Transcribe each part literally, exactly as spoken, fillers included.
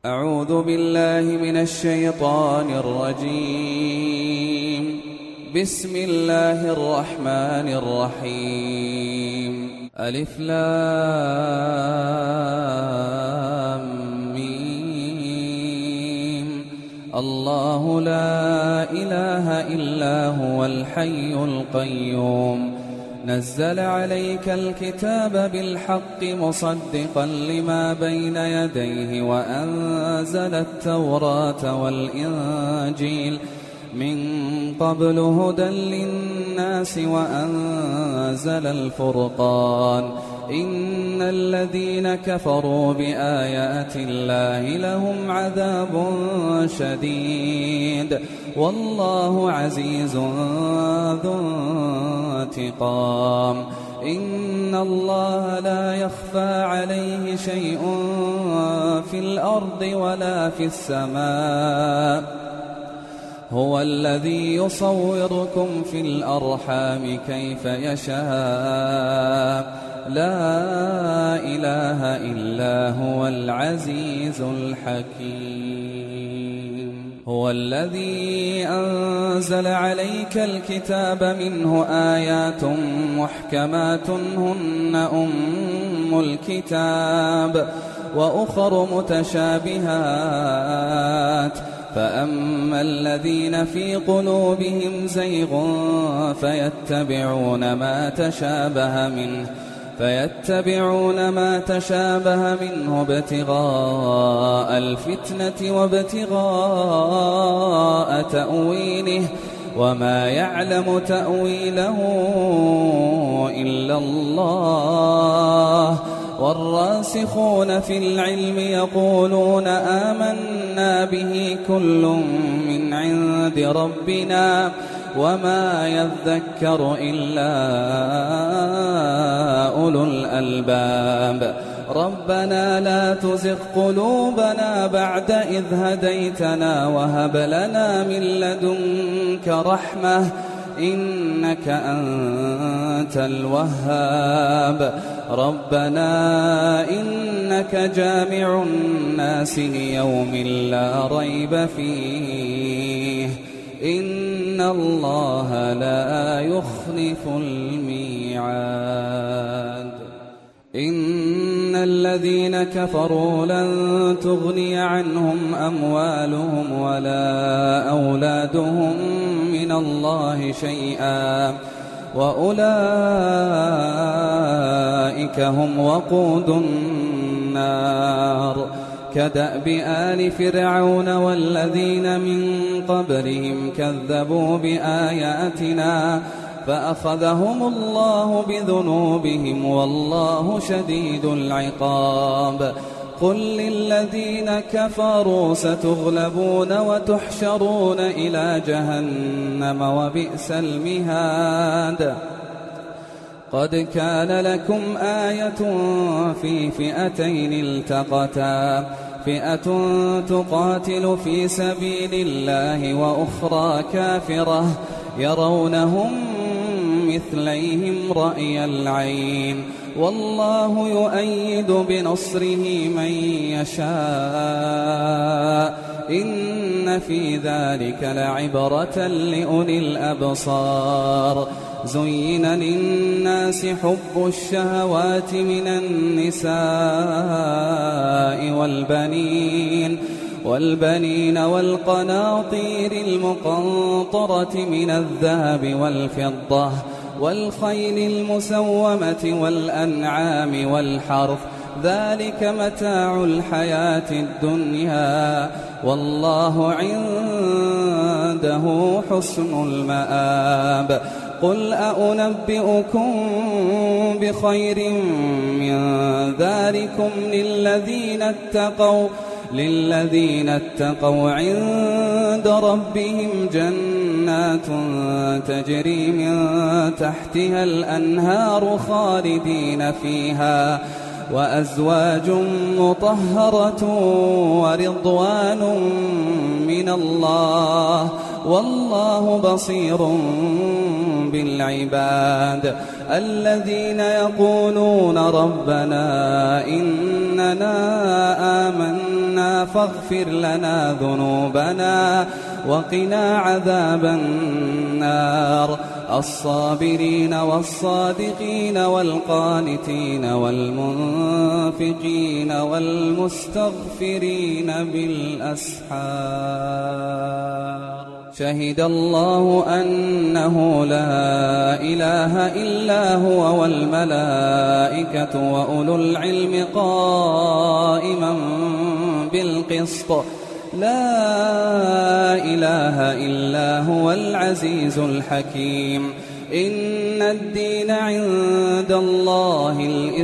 أعوذ بالله من الشيطان الرجيم. بسم الله الرحمن الرحيم. ألف لام ميم. الله لا إله إلا هو الحي القيوم. نزل عليك الكتاب بالحق مصدقا لما بين يديه وأنزل التوراة والإنجيل من قبل هدى للناس وأنزل الفرقان. إن الذين كفروا بآيات الله لهم عذاب شديد والله عزيز ذو انتقام. إن الله لا يخفى عليه شيء في الأرض ولا في السماء. هو الذي يصوركم في الأرحام كيف يشاء. لا إله إلا هو العزيز الحكيم. هو الذي أنزل عليك الكتاب منه آيات محكمات هن أم الكتاب وأخر متشابهات. فأما الذين في قلوبهم زيغ فيتبعون ما تشابه منه فيتبعون ما تشابه منه ابتغاء الفتنة وابتغاء تأويله وما يعلم تأويله إلا الله. والراسخون في العلم يقولون آمنا به كل من عند ربنا وما يذكر إلا أولو الألباب. ربنا لا تزغ قلوبنا بعد إذ هديتنا وهب لنا من لدنك رحمة إنك أنت الوهاب. ربنا إنك جامع الناس ليوم لا ريب فيه إن الله لا يخلف الميعاد. إن الذين كفروا لن تغني عنهم أموالهم ولا أولادهم من الله شيئا وأولئك هم وقود النار. كدأب آل فرعون والذين من قبلهم كذبوا بآياتنا فأخذهم الله بذنوبهم والله شديد العقاب. قل للذين كفروا ستغلبون وتحشرون إلى جهنم وبئس المهاد. قد كان لكم آية في فئتين التقتا فئة تقاتل في سبيل الله وأخرى كافرة يرونهم مثليهم رأي العين والله يؤيد بنصره من يشاء. إن في ذلك لعبرة لأولي الأبصار. زين للناس حب الشهوات من النساء والبنين والبنين والقناطير المقنطرة من الذهب والفضة والخيل المسومة والأنعام والحرث ذلك متاع الحياة الدنيا والله عنده حسن المآب. قل أنبئكم بخير من ذلكم للذين اتقوا للذين اتقوا عند ربهم جنات تجري من تحتها الأنهار خالدين فيها وأزواج مطهرة ورضوان من الله والله بصير بالعباد. الذين يقولون ربنا إننا آمنا عنا فاغفر لنا ذنوبنا وقنا عذاب النار. الصابرين والصادقين والقانتين والمنفقين والمستغفرين بالأسحار. شهد الله أنه لا إله إلا هو والملائكة وأولو العلم قائما بالقسط. لا إله إلا هو العزيز الحكيم. إن الدين عند الله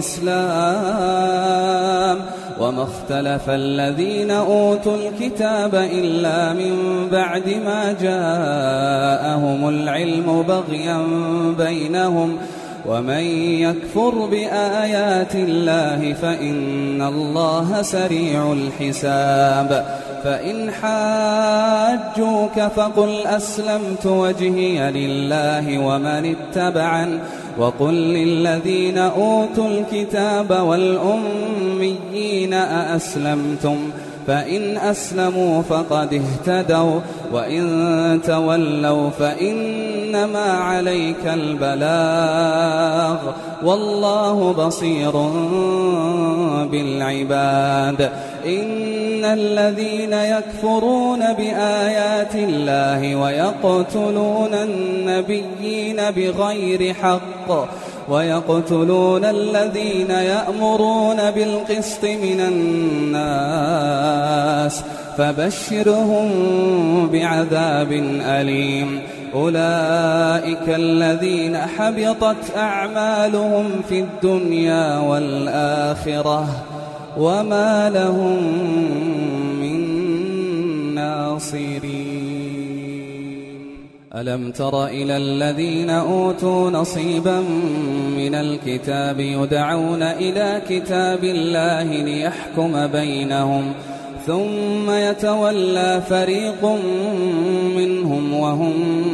الإسلام وما اختلف الذين أوتوا الكتاب إلا من بعد ما جاءهم العلم بغيا بينهم ومن يكفر بآيات الله فإن الله سريع الحساب. فإن حاجوك فقل أسلمت وجهي لله ومن اتبعن وقل للذين أوتوا الكتاب والأميين أأسلمتم فإن أسلموا فقد اهتدوا وإن تولوا فإنما عليك البلاغ والله بصير بالعباد. إن الذين يكفرون بآيات الله ويقتلون النبيين بغير حق ويقتلون الذين يأمرون بالقسط من الناس فبشرهم بعذاب أليم. أولئك الذين حبطت أعمالهم في الدنيا والآخرة وما لهم من ناصرين. ألم تر إلى الذين أوتوا نصيبا من الكتاب يدعون إلى كتاب الله ليحكم بينهم ثم يتولى فريق منهم وهم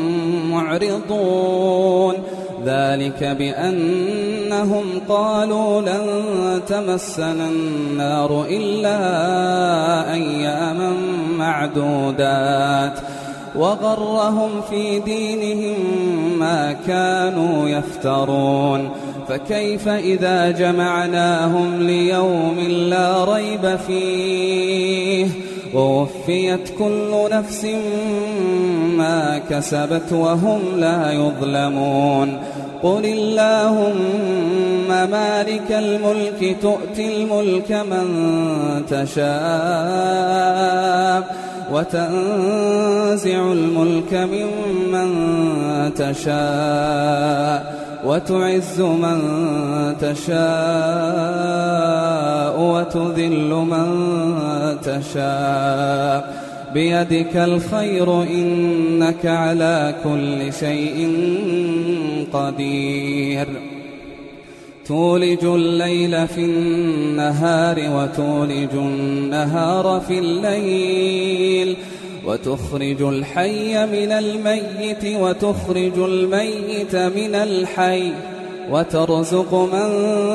معرضون. ذلك بأنهم قالوا لن تمسنا النار إلا أياما معدودات وغرهم في دينهم ما كانوا يفترون. فكيف إذا جمعناهم ليوم لا ريب فيه ووفيت كل نفس ما كسبت وهم لا يظلمون. قل اللهم مالك الملك تؤتي الملك من تشاء وتنزع الملك ممن تشاء وتعز من تشاء وتذل من تشاء بيدك الخير إنك على كل شيء قدير. تولج الليل في النهار وتولج النهار في الليل وتخرج الحي من الميت وتخرج الميت من الحي وترزق من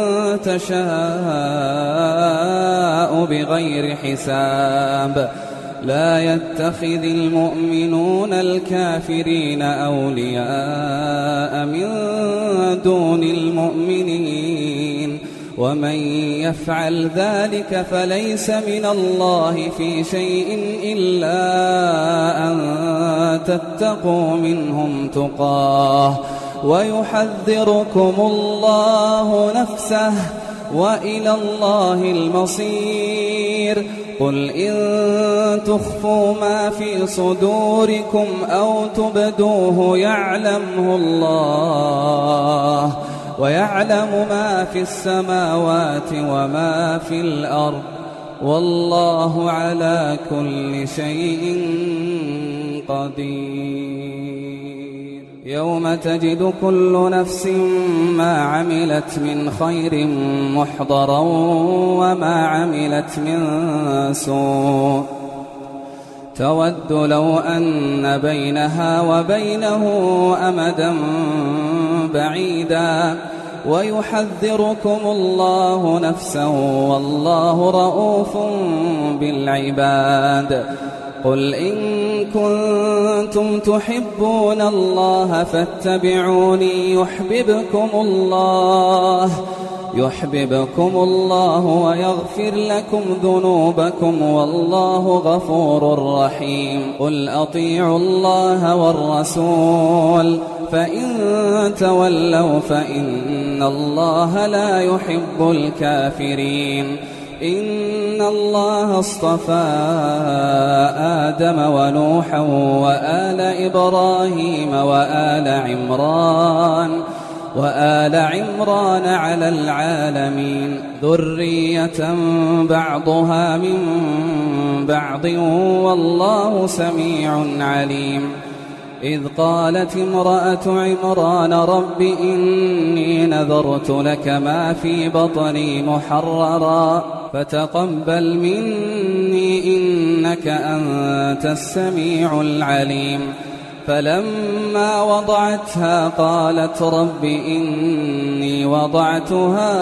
تشاء بغير حساب. لا يتخذ المؤمنون الكافرين أولياء من دون المؤمنين ومن يفعل ذلك فليس من الله في شيء إلا أن تتقوا منهم تقاه ويحذركم الله نفسه وإلى الله المصير. قل إن تخفوا ما في صدوركم أو تبدوه يعلمه الله ويعلم ما في السماوات وما في الأرض والله على كل شيء قدير. يوم تجد كل نفس ما عملت من خير محضرا وما عملت من سوء تود لو أن بينها وبينه أمدا بعيدا ويحذركم الله نفسا والله رؤوف بالعباد. قل إن كنتم تحبون الله فاتبعوني يحببكم الله يحببكم الله ويغفر لكم ذنوبكم والله غفور رحيم. قل أطيعوا الله والرسول فإن تولوا فإن الله لا يحب الكافرين. إن الله اصطفى آدم ونوحا وآل إبراهيم وآل عمران وآل عمران على العالمين ذرية بعضها من بعض والله سميع عليم. إذ قالت امرأة عمران رب إني نذرت لك ما في بطني محررا فتقبل مني إنك أنت السميع العليم. فلما وضعتها قالت رب إني وضعتها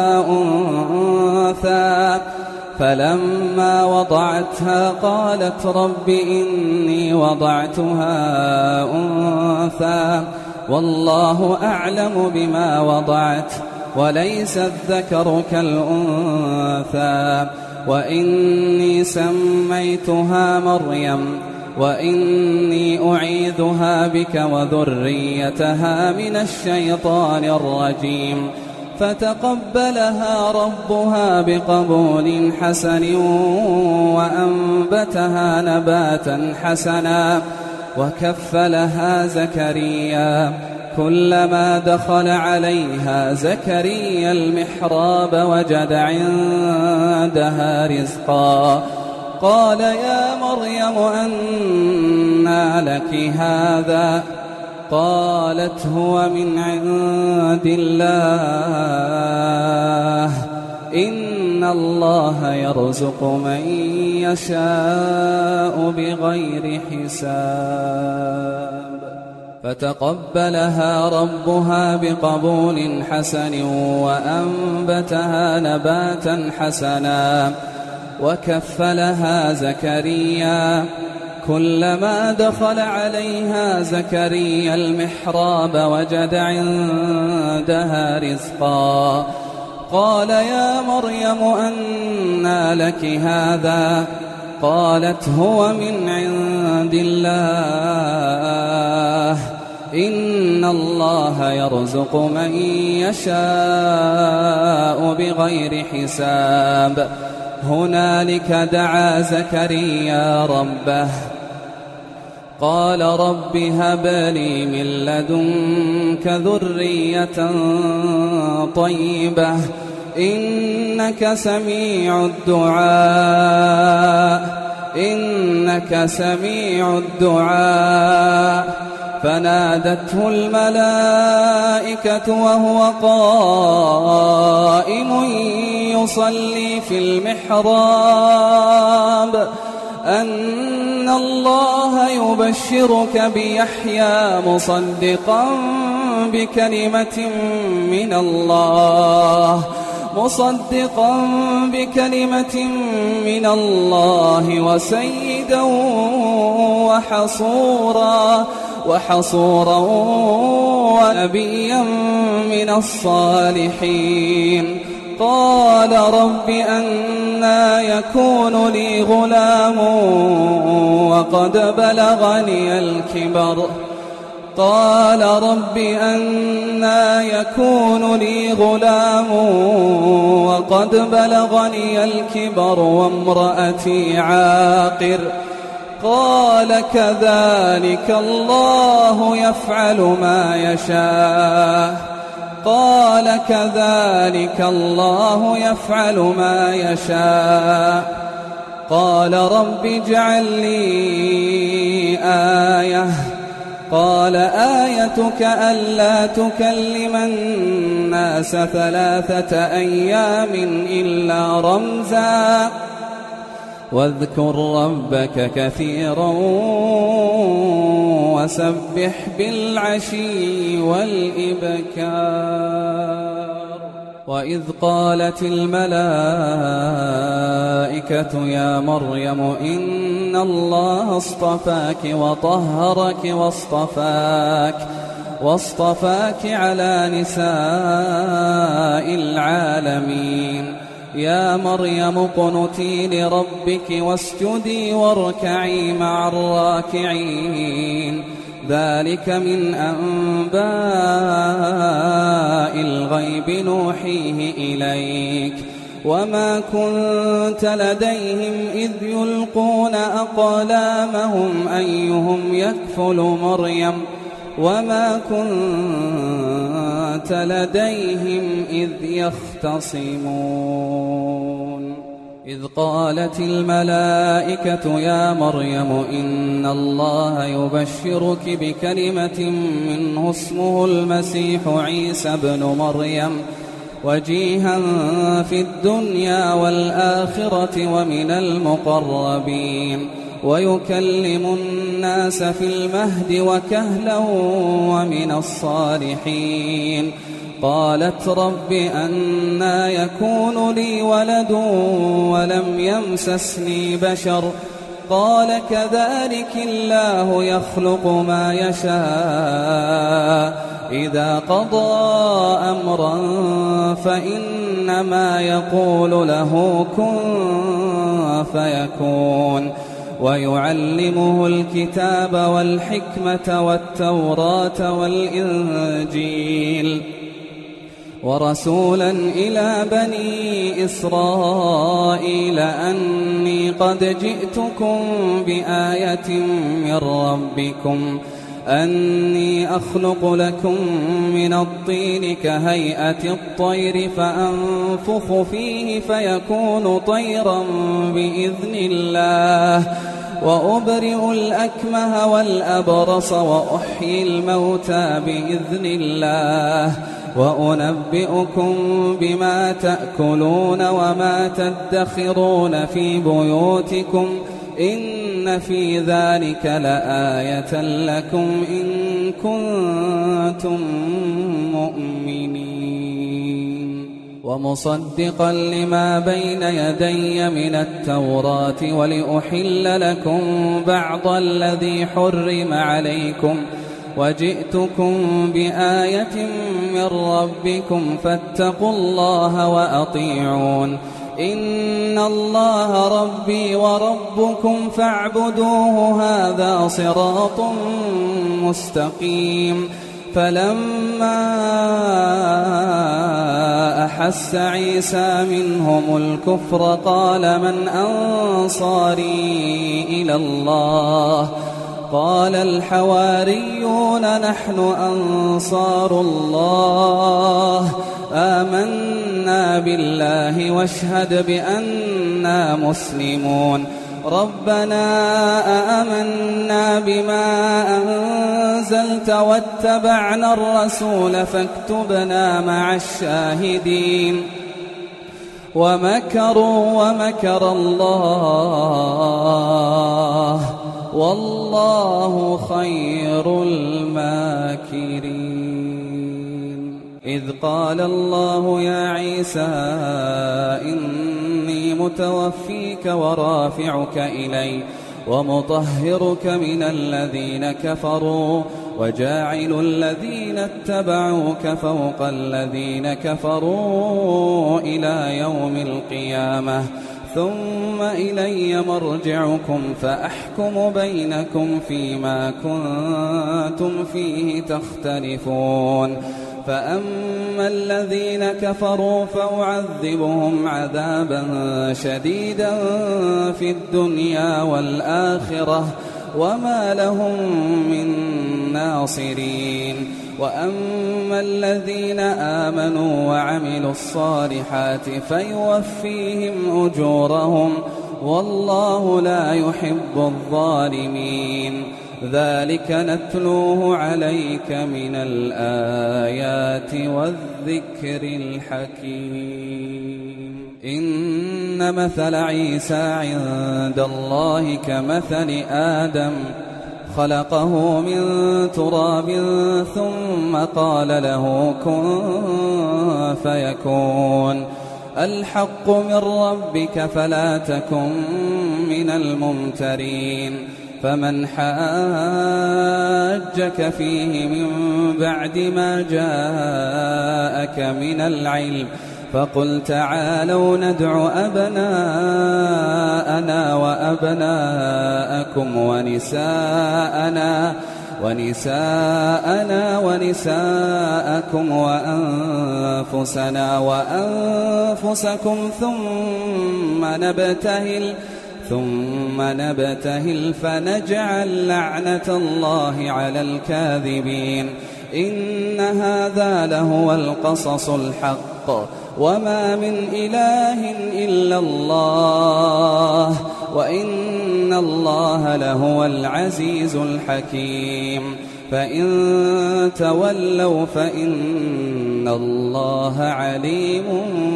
أنثى فلما وضعتها قالت رب إني وضعتها أنثى والله أعلم بما وضعت وليس الذكر كالأنثى وإني سميتها مريم وإني أعيذها بك وذريتها من الشيطان الرجيم. فتقبلها ربها بقبول حسن وأنبتها نباتا حسنا وكفلها زكريا. كلما دخل عليها زكريا المحراب وجد عندها رزقا قال يا مريم أنى لك هذا قالت هو من عند الله إن الله يرزق من يشاء بغير حساب. فتقبلها ربها بقبول حسن وأنبتها نباتا حسنا وكفلها زكريا. كلما دخل عليها زكريا المحراب وجد عندها رزقا قال يا مريم أنى لك هذا قالت هو من عند الله إن الله يرزق من يشاء بغير حساب. هنالك دعا زكريا ربه قال رب هب لي من لدنك ذرية طيبة إنك سميع الدعاء إنك سميع الدعاء. فنادته الملائكة وهو قائم يصلي في المحراب أن الله يبشرك بيحيى مصدقا بكلمة من الله مصدقا بكلمة من الله وسيدا وحصورا وحصورا ونبيا من الصالحين. قال رب أنى يكون لي غلام وقد بلغني الكبر قال رب أنى يكون لي غلام وقد بلغني الكبر وامرأتي عاقر قال كذلك الله يفعل ما يشاء قال كذلك الله يفعل ما يشاء. قال رب اجعل لي آية قال آيتك ألا تكلم الناس ثلاثة أيام إلا رمزا واذكر ربك كثيرا وسبح بالعشي والإبكار. وإذ قالت الملائكة يا مريم إن الله اصطفاك وطهرك واصطفاك واصطفاك على نساء العالمين يا مريم اقنتي لربك واسجدي واركعي مع الراكعين ذلك من أنباء الغيب نوحيه إليك وما كنت لديهم إذ يلقون أقلامهم أيهم يكفل مريم وما كنت لديهم إذ يختصمون إذ قالت الملائكة يا مريم إن الله يبشرك بكلمة منه اسمه المسيح عيسى ابن مريم وجيها في الدنيا والآخرة ومن المقربين ويكلم الناس في المهد وكهلا ومن الصالحين قالت رب أنى يكون لي ولد ولم يمسسني بشر قال كذلك الله يخلق ما يشاء إذا قضى أمرا فإنما يقول له كن فيكون ويعلمه الكتاب والحكمة والتوراة والإنجيل ورسولا إلى بني إسرائيل أني قد جئتكم بآية من ربكم أني أخلق لكم من الطين كهيئة الطير فأنفخ فيه فيكون طيرا بإذن الله وأبرئ الأكمه والأبرص وأحيي الموتى بإذن الله وأنبئكم بما تأكلون وما تدخرون في بيوتكم إن في ذلك لآية لكم إن كنتم مؤمنين ومصدقا لما بين يدي من التوراة ولأحل لكم بعض الذي حرم عليكم وجئتكم بآية من ربكم فاتقوا الله وأطيعون إن الله ربي وربكم فاعبدوه هذا صراط مستقيم فلما أحس عيسى منهم الكفر قال من أنصاري إلى الله قال الحواريون نحن أنصار الله آمنا بالله واشهد بأننا مسلمون ربنا آمنا بما أنزلت واتبعنا الرسول فاكتبنا مع الشاهدين ومكروا ومكر الله والله خير الماكرين إذ قال الله يا عيسى إني متوفيك ورافعك إلي ومطهرك من الذين كفروا وجاعل الذين اتبعوك فوق الذين كفروا إلى يوم القيامة ثم إلي مرجعكم فأحكم بينكم فيما كنتم فيه تختلفون فأما الذين كفروا فأعذبهم عذابا شديدا في الدنيا والآخرة وما لهم من ناصرين وأما الذين آمنوا وعملوا الصالحات فيوفيهم أجورهم والله لا يحب الظالمين ذلك نتلوه عليك من الآيات والذكر الحكيم إن مثل عيسى عند الله كمثل آدم خلقه من تراب ثم قال له كن فيكون الحق من ربك فلا تكن من الممترين فمن حاجك فيه من بعد ما جاءك من العلم فقل تعالوا ندع أبناءنا وأبناءكم ونساءنا ونساءنا ونساءكم وأنفسنا وأنفسكم ثم نبتهل ثم نبتهل فنجعل لعنة الله على الكاذبين إن هذا لهو القصص الحق وما من إله إلا الله وإن الله لهو العزيز الحكيم فإن تولوا فإن الله عليم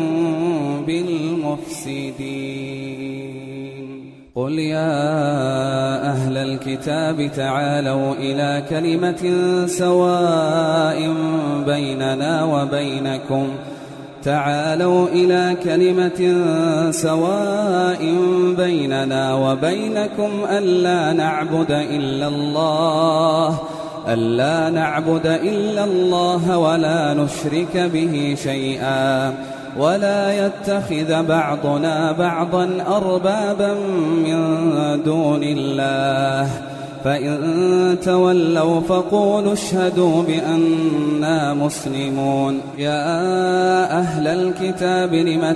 بالمفسدين قل يا أهل الكتاب تعالوا إلى كلمة سواء بيننا وبينكم تعالوا إلى كلمة سواء بيننا وبينكم ألا نعبد إلا الله ألا نعبد إلا الله ولا نشرك به شيئا ولا يتخذ بعضنا بعضا أربابا من دون الله فإن تولوا فقولوا اشهدوا بأننا مسلمون يا أهل الكتاب لم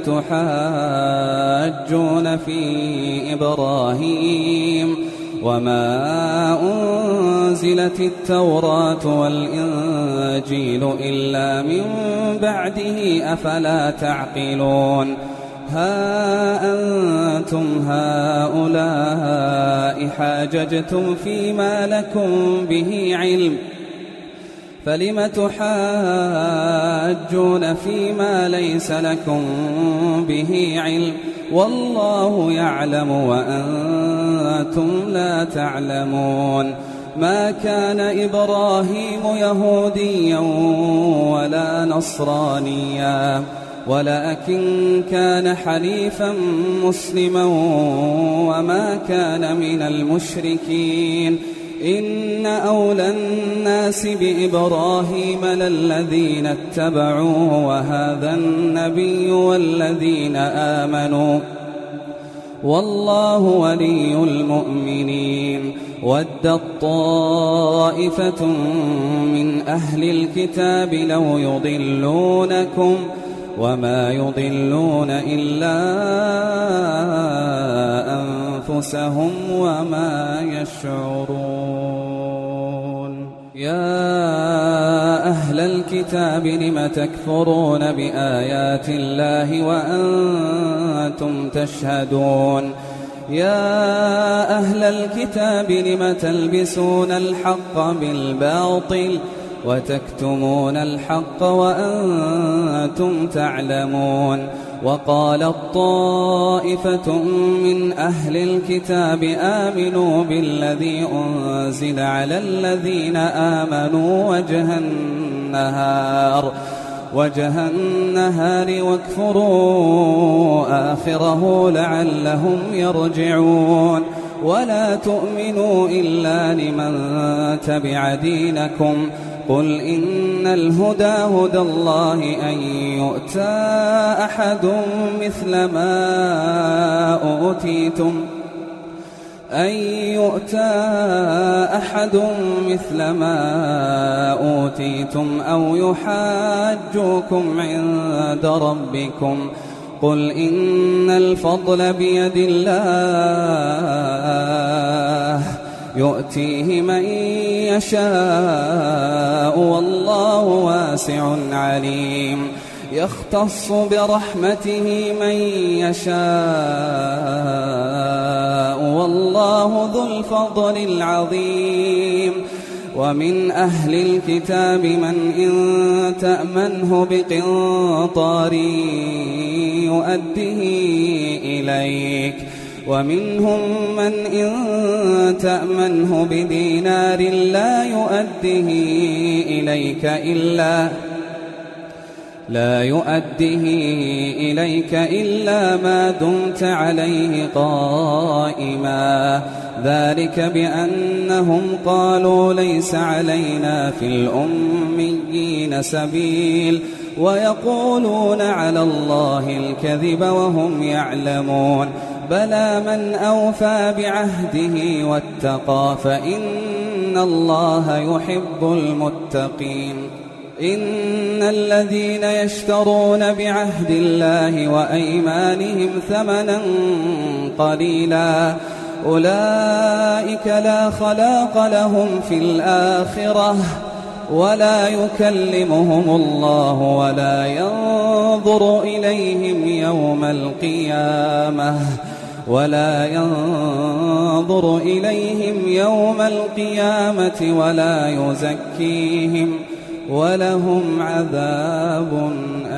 تحاجون في إبراهيم وما أنزلت التوراة والإنجيل إلا من بعده أفلا تعقلون ها أنتم هؤلاء حاججتم فيما لكم به علم فلم تحاجون فيما ليس لكم به علم والله يعلم وأنتم لا تعلمون ما كان إبراهيم يهوديا ولا نصرانيا ولكن كان حنيفا مسلما وما كان من المشركين إن أولى الناس بإبراهيم للذين اتبعوه وهذا النبي والذين آمنوا والله ولي المؤمنين ودت طائفة من أهل الكتاب لو يضلونكم وما يضلون إلا أنفسهم وما يشعرون يا أهل الكتاب لم تكفرون بآيات الله وأنتم تشهدون يا أهل الكتاب لم تلبسون الحق بالباطل وتكتمون الحق وأنتم تعلمون وقالت طائفة من أهل الكتاب آمنوا بالذي أنزل على الذين آمنوا وجه النهار وجه النهار واكفروا آخره لعلهم يرجعون ولا تؤمنوا إلا لمن تبع دينكم قل إن الهدى هدى الله أن يؤتى أحد مثل ما أوتيتم أن يؤتى أحد مثل ما أوتيتم أو يحاجوكم عند ربكم قل إن الفضل بيد الله يؤتيه من يشاء والله واسع عليم يختص برحمته من يشاء والله ذو الفضل العظيم ومن أهل الكتاب من إن تأمنه بقنطار يؤده إليك ومنهم من إن تأمنه بدينار لا يؤده إليك إلا لا يؤده إليك إلا ما دمت عليه قائما ذلك بأنهم قالوا ليس علينا في الأميين سبيل ويقولون على الله الكذب وهم يعلمون بلى من أوفى بعهده واتقى فإن الله يحب المتقين إن الذين يشترون بعهد الله وأيمانهم ثمنا قليلا أولئك لا خلاق لهم في الآخرة ولا يكلمهم الله ولا ينظر إليهم يوم القيامة ولا ينظر إليهم يوم القيامة ولا يزكيهم ولهم عذاب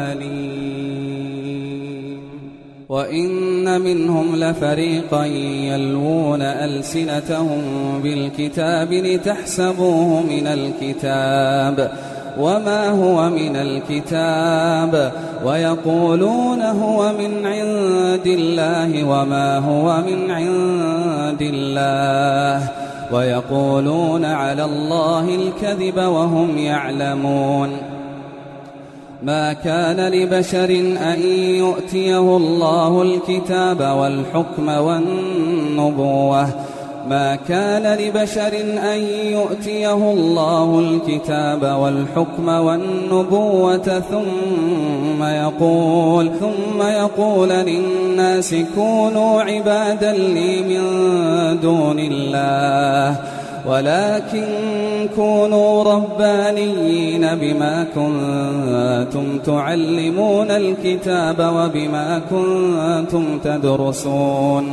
أليم وإن منهم لفريقا يلوون ألسنتهم بالكتاب لتحسبوه من الكتاب وما هو من الكتاب ويقولون هو من عند الله وما هو من عند الله ويقولون على الله الكذب وهم يعلمون ما كان لبشر أن يؤتيه الله الكتاب والحكم والنبوة ما كان لبشر أن يؤتيه الله الكتاب والحكم والنبوة ثم يقول ثم يقول للناس كونوا عبادا لي من دون الله ولكن كونوا ربانيين بما كنتم تعلمون الكتاب وبما كنتم تدرسون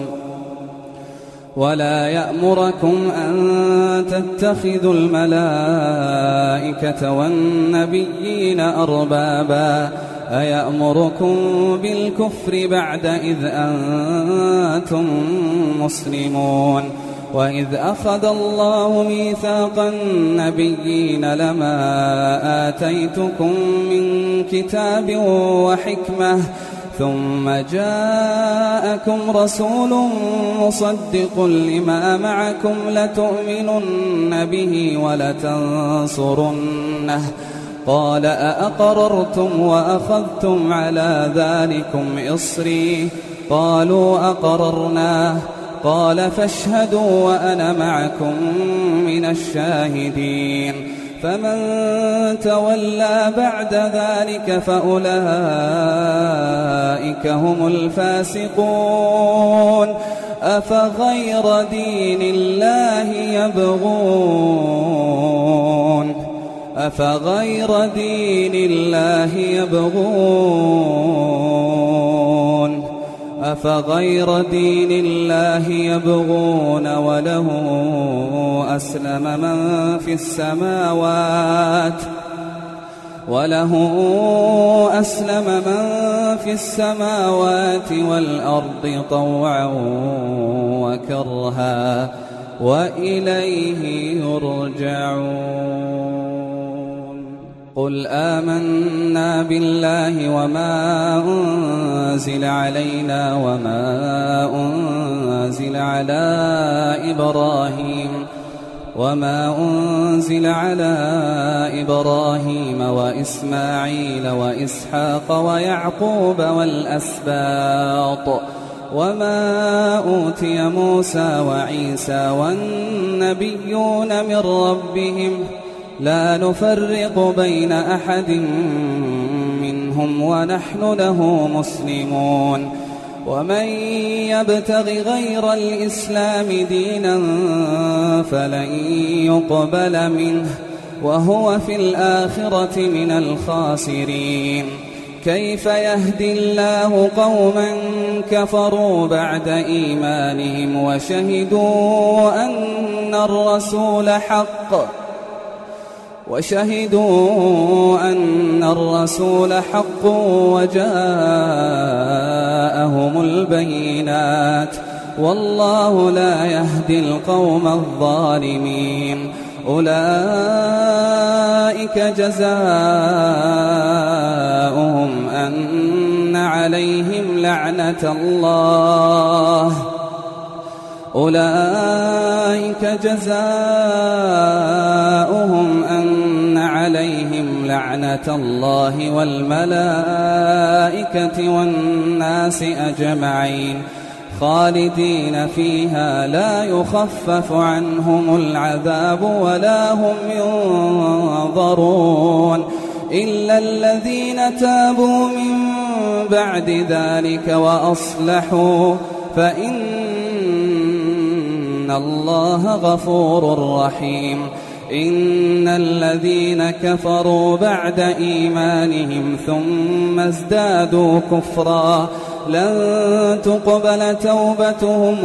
ولا يأمركم أن تتخذوا الملائكة والنبيين أربابا أيأمركم بالكفر بعد إذ أنتم مسلمون وإذ أخذ الله ميثاق النبيين لما آتيتكم من كتاب وحكمة ثم جاءكم رسول مصدق لما معكم لتؤمنن به ولتنصرنه قال أأقررتم وأخذتم على ذلكم إصري قالوا أقررناه قال فاشهدوا وأنا معكم من الشاهدين فمن تولى بعد ذلك فأولئك هم الفاسقون أفغير دين الله يبغون أفغير دين الله يبغون أفغير دين الله يبغون وله أسلم من في السماوات وله أسلم من في السماوات والأرض طوعا وكرها وإليه يرجعون قل آمنا بالله وما أنزل علينا وما أنزل على إبراهيم وما أنزل على إبراهيم وإسماعيل وإسحاق ويعقوب والأسباط وما أوتي موسى وعيسى والنبيون من ربهم لا نفرق بين أحد منهم ونحن له مسلمون ومن يبتغ غير الإسلام دينا فلن يقبل منه وهو في الآخرة من الخاسرين كيف يهدي الله قوما كفروا بعد إيمانهم وشهدوا أن الرسول حق وشهدوا أن الرسول حق وجاءهم البينات والله لا يهدي القوم الظالمين. أولئك جزاؤهم أن عليهم لعنة الله أولئك جزاؤهم أن عليهم لعنة الله والملائكة والناس أجمعين خالدين فيها لا يخفف عنهم العذاب ولا هم ينظرون إلا الذين تابوا من بعد ذلك وأصلحوا فإن الله غفور رحيم. إن الذين كفروا بعد إيمانهم ثم ازدادوا كفرا لن تقبل توبتهم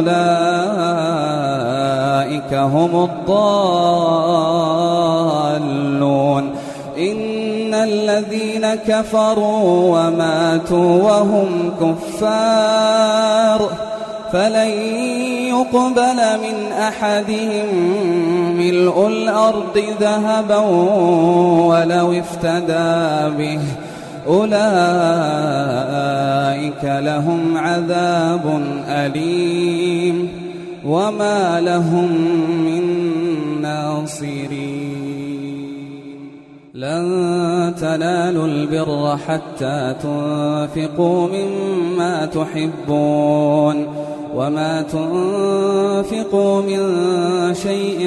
وأولئك هم الضالون. إن الذين كفروا وماتوا وهم كفار فلن يقبل من أحدهم ملء الأرض ذهبا ولو افتدى به أولئك لهم عذاب أليم وما لهم من ناصرين. لن تنالوا البر حتى تنفقوا مما تحبون وما تنفقوا من شيء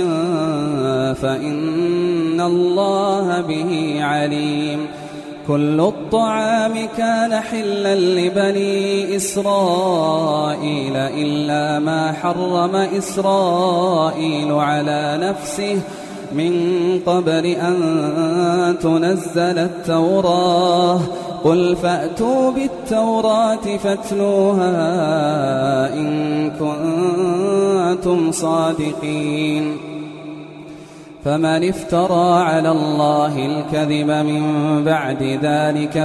فإن الله به عليم. كل الطعام كان حلا لبني إسرائيل إلا ما حرم إسرائيل على نفسه من قبل أن تنزل التوراة قل فأتوا بالتوراة فاتلوها إن كنتم صادقين. فمن افترى على الله الكذب من بعد ذلك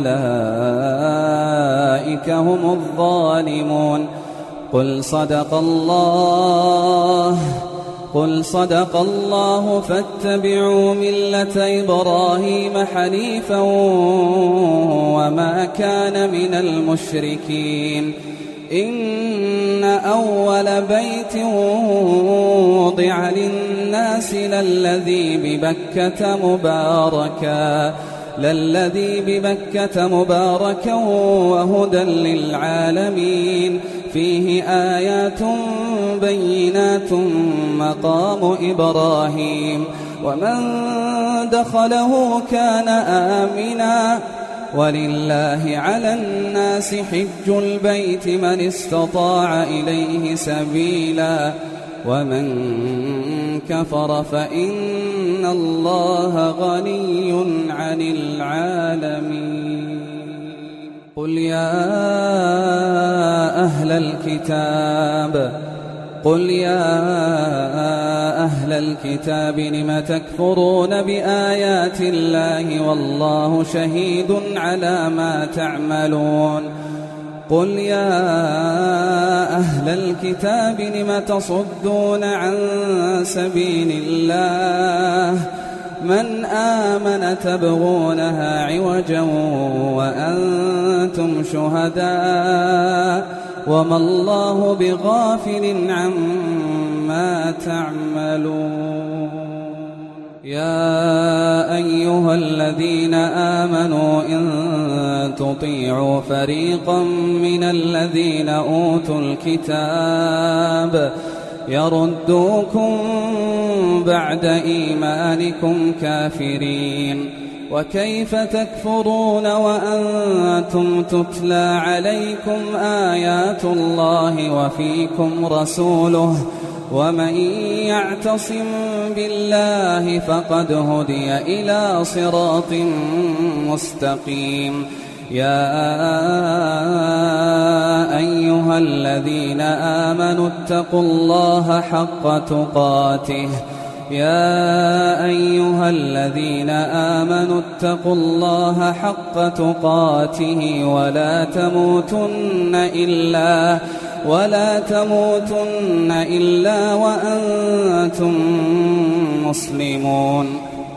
فأولئك هم الظالمون. قل صدق الله قل صدق الله فاتبعوا ملة إبراهيم حنيفا وما كان من المشركين. إن أول بيت وضع للناس للذي ببكة مباركا للذي ببكة مباركا وهدى للعالمين فيه آيات بينات مقام إبراهيم ومن دخله كان آمنا ولله على الناس حج البيت من استطاع إليه سبيلا ومن كفر فإن الله غني عن العالمين. قل يا أهل الكتاب قل يا أهل الكتاب لم تكفرون بآيات الله والله شهيد على ما تعملون. قل يا أهل الكتاب لم تصدون عن سبيل الله من آمن تبغونها عوجا وأنتم شهداء وما الله بغافل عما تعملون. يا أيها الذين آمنوا إن تطيعوا فريقا من الذين أوتوا الكتاب يردوكم بعد إيمانكم كافرين وكيف تكفرون وأنتم تتلى عليكم آيات الله وفيكم رسوله ومن يعتصم بالله فقد هدي إلى صراط مستقيم. يا أيها الذين آمنوا اتقوا الله حق تقاته يا أيها الذين آمنوا اتقوا الله حق تقاته ولا تموتن إلا ولا تموتن إلا وأنتم مسلمون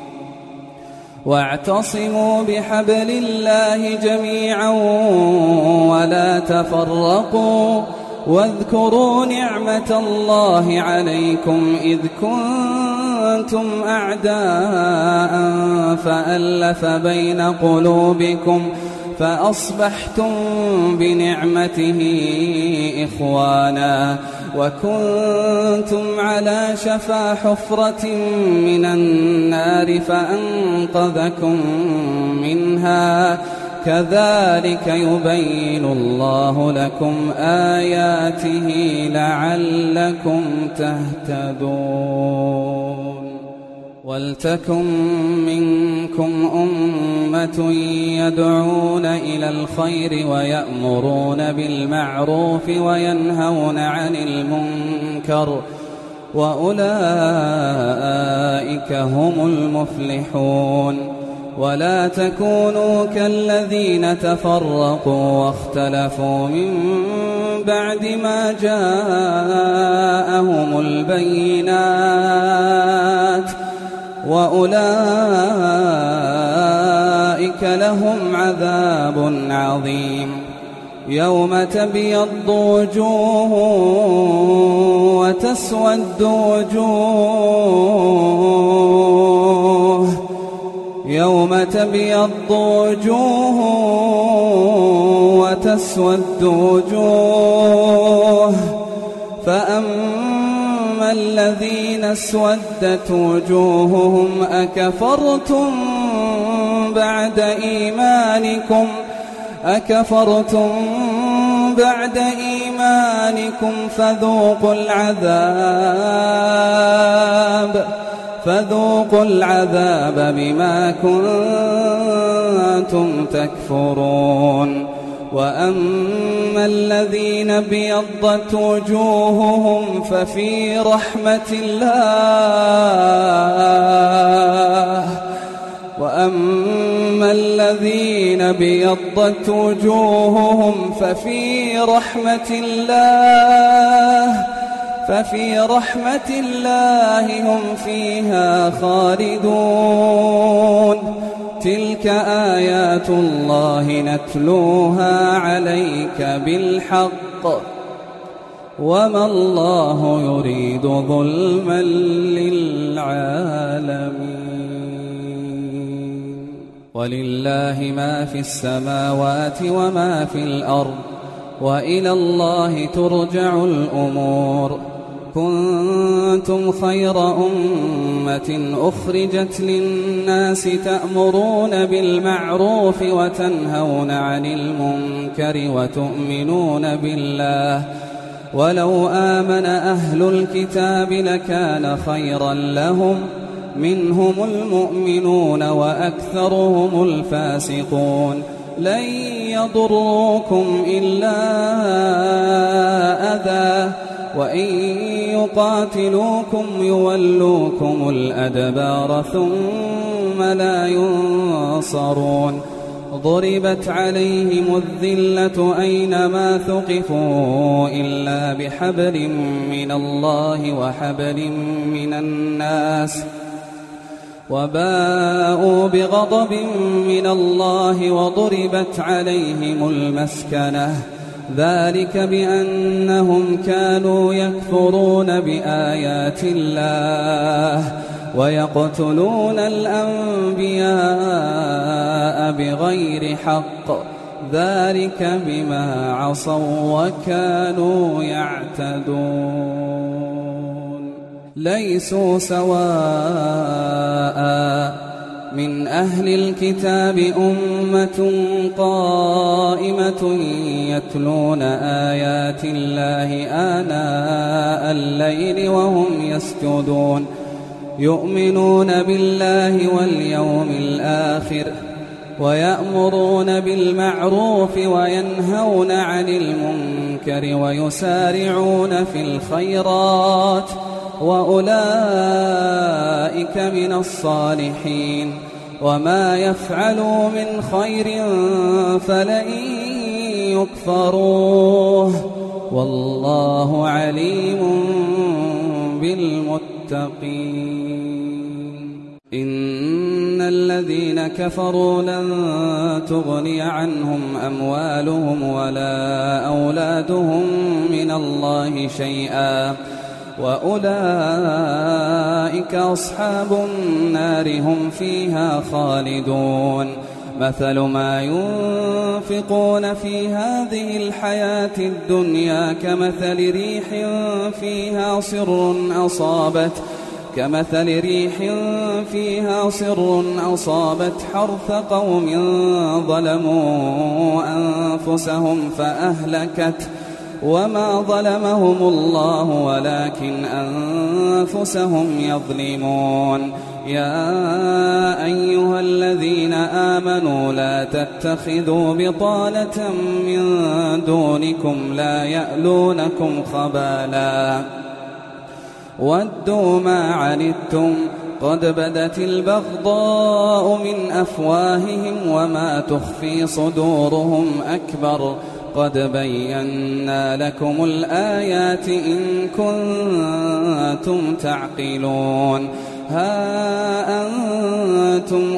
واعتصموا بحبل الله جميعا ولا تفرقوا واذكروا نعمة الله عليكم إذ كنتم أعداء فألف بين قلوبكم فأصبحتم بنعمته إخوانا وكنتم على شفا حفرة من النار فأنقذكم منها كذلك يبين الله لكم آياته لعلكم تهتدون ولتكن منكم أمة يدعون إلى الخير ويأمرون بالمعروف وينهون عن المنكر وأولئك هم المفلحون ولا تكونوا كالذين تفرقوا واختلفوا من بعد ما جاءهم البينات وأولئك لهم عذاب عظيم يوم تبيض وجوه وتسود وجوه يوم تبيض وجوه وتسود وجوه فأما الذين اسودت وجوههم أكفرتم بعد إيمانكم أكفرتم بعد إيمانكم فذوقوا العذاب فذوقوا العذاب بما كنتم تكفرون وأما الذين ابيضت وجوههم ففي رحمة الله وأما الذين ابيضت وجوههم ففي رحمة الله ففي رحمة الله هم فيها خالدون تلك آيات الله نتلوها عليك بالحق وما الله يريد ظلما للعالمين ولله ما في السماوات وما في الأرض وإلى الله ترجع الأمور كنتم خير أمة أخرجت للناس تأمرون بالمعروف وتنهون عن المنكر وتؤمنون بالله ولو آمن أهل الكتاب لكان خيرا لهم منهم المؤمنون وأكثرهم الفاسقون لن يضروكم إلا أذى وإن يقاتلوكم يولوكم الأدبار ثم لا ينصرون ضربت عليهم الذلة أينما ثقفوا إلا بحبل من الله وحبل من الناس وباءوا بغضب من الله وضربت عليهم المسكنة ذلك بأنهم كانوا يكفرون بآيات الله ويقتلون الأنبياء بغير حق ذلك بما عصوا وكانوا يعتدون ليسوا سواء من أهل الكتاب أمة قائمة يتلون آيات الله آناء الليل وهم يسجدون يؤمنون بالله واليوم الآخر ويأمرون بالمعروف وينهون عن المنكر ويسارعون في الخيرات وأولئك من الصالحين وما يفعلوا من خير فلن يكفروه والله عليم بالمتقين. إن الذين كفروا لن تغني عنهم أموالهم ولا أولادهم من الله شيئا وأولئك أصحاب النار هم فيها خالدون. مثل ما ينفقون في هذه الحياة الدنيا كمثل ريح فيها صر أصابت كمثل ريح فيها صر أصابت حرث قوم ظلموا أنفسهم فأهلكت وما ظلمهم الله ولكن أنفسهم يظلمون. يا أيها الذين آمنوا لا تتخذوا بطانة من دونكم لا يألونكم خبالا ودوا ما عنتم قد بدت البغضاء من أفواههم وما تخفي صدورهم أكبر قد بينا لكم الآيات إن كنتم تعقلون. ها أنتم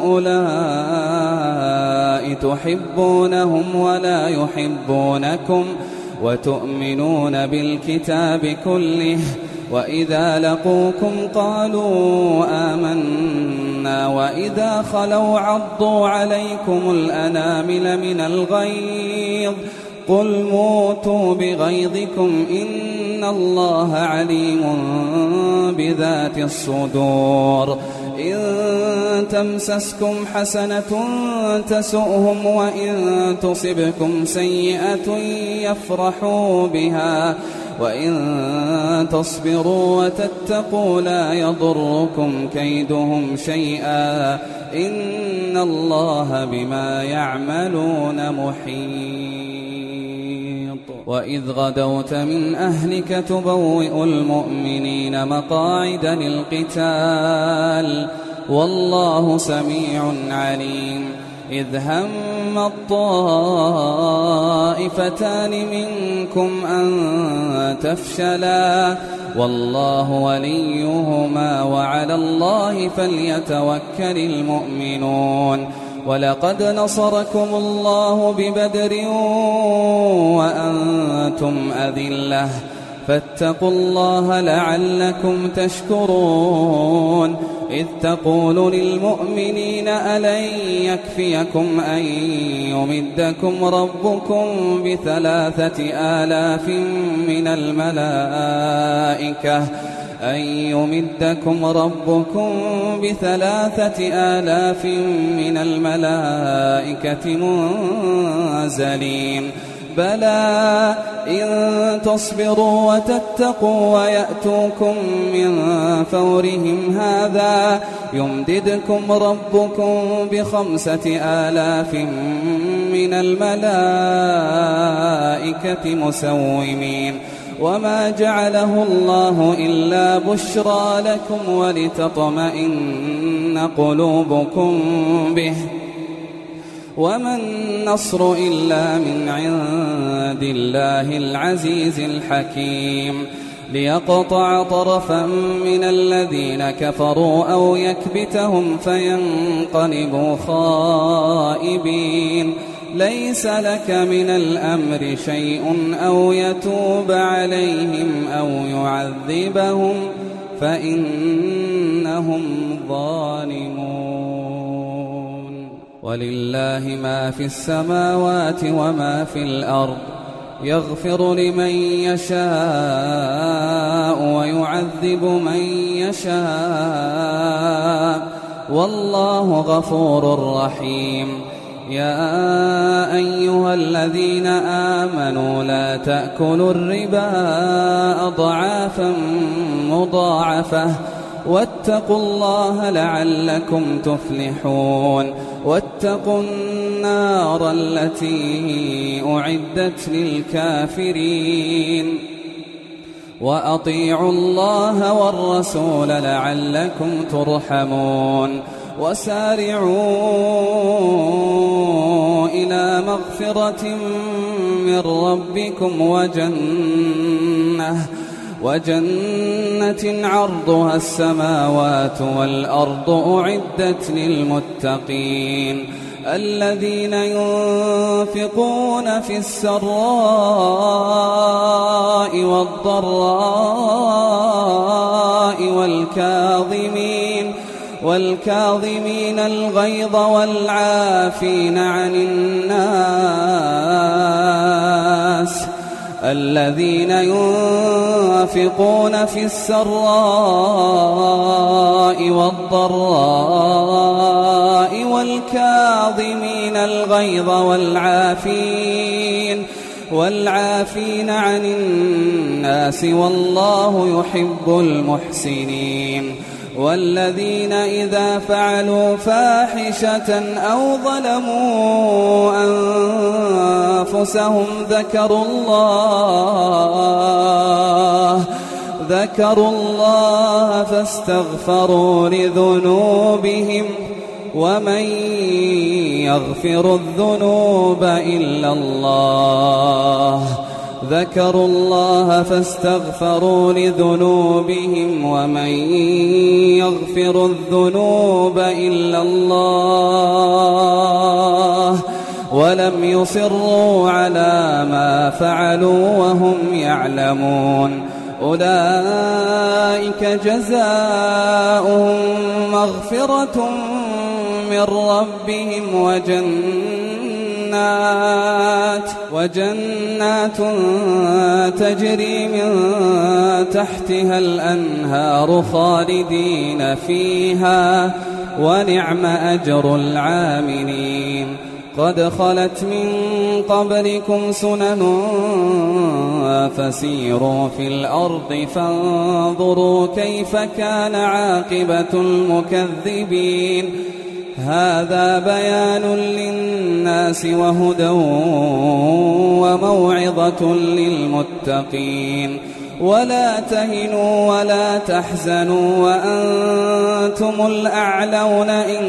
أولئك تحبونهم ولا يحبونكم وتؤمنون بالكتاب كله وإذا لقوكم قالوا آمنا وإذا خلوا عضوا عليكم الأنامل من الغيظ قل موتوا بغيظكم إن الله عليم بذات الصدور. إن تمسسكم حسنة تسؤهم وإن تصبكم سيئة يفرحوا بها وإن تصبروا وتتقوا لا يضركم كيدهم شيئا إن الله بما يعملون محيط. وإذ غدوت من أهلك تبوئ المؤمنين مقاعد للقتال والله سميع عليم. إذ هم الطائفتان منكم أن تفشلا والله وليهما وعلى الله فليتوكل المؤمنون. ولقد نصركم الله ببدر وأنتم أذلة فاتقوا الله لعلكم تشكرون. إذ تقول للمؤمنين ألن يكفيكم أن يمدكم ربكم بثلاثة آلاف من الملائكة أن يمدكم ربكم بثلاثة آلاف من الملائكة منزلين بلى إن تصبروا وتتقوا ويأتوكم من فورهم هذا يمددكم ربكم بخمسة آلاف من الملائكة مسومين. وما جعله الله إلا بشرى لكم ولتطمئن قلوبكم به وما النصر إلا من عند الله العزيز الحكيم. ليقطع طرفا من الذين كفروا أو يكبتهم فينقلبوا خائبين. ليس لك من الأمر شيء أو يتوب عليهم أو يعذبهم فإنهم ظالمون. ولله ما في السماوات وما في الأرض يغفر لمن يشاء ويعذب من يشاء والله غفور رحيم. يا أيها الذين آمنوا لا تأكلوا الربا أضعافا مضاعفة واتقوا الله لعلكم تفلحون. واتقوا النار التي أعدت للكافرين وأطيعوا الله والرسول لعلكم ترحمون. وسارعوا إلى مغفرة من من ربكم وجنة وجنة عرضها السماوات والأرض أعدت للمتقين الذين ينفقون في السراء والضراء والكاظمين والكاظمين الغيظ والعافين عن الناس الذين ينفقون في السراء والضراء والكاظمين الغيظ والعافين والعافين عن الناس والله يحب المحسنين والذين إذا فعلوا فاحشة أو ظلموا أنفسهم ذكروا الله ذكروا الله فاستغفروا لذنوبهم ومن يغفر الذنوب إلا الله ذكروا الله فاستغفروا لذنوبهم ومن يغفر الذنوب إلا الله ولم يصروا على ما فعلوا وهم يعلمون أولئك جزاؤهم مغفرة من ربهم وجنات وجنات تجري من تحتها الأنهار خالدين فيها ونعم أجر العاملين قد خلت من قبلكم سنن فسيروا في الأرض فانظروا كيف كان عاقبة المكذبين هذا بيان للناس وهدى وموعظة للمتقين ولا تهنوا ولا تحزنوا وأنتم الأعلون إن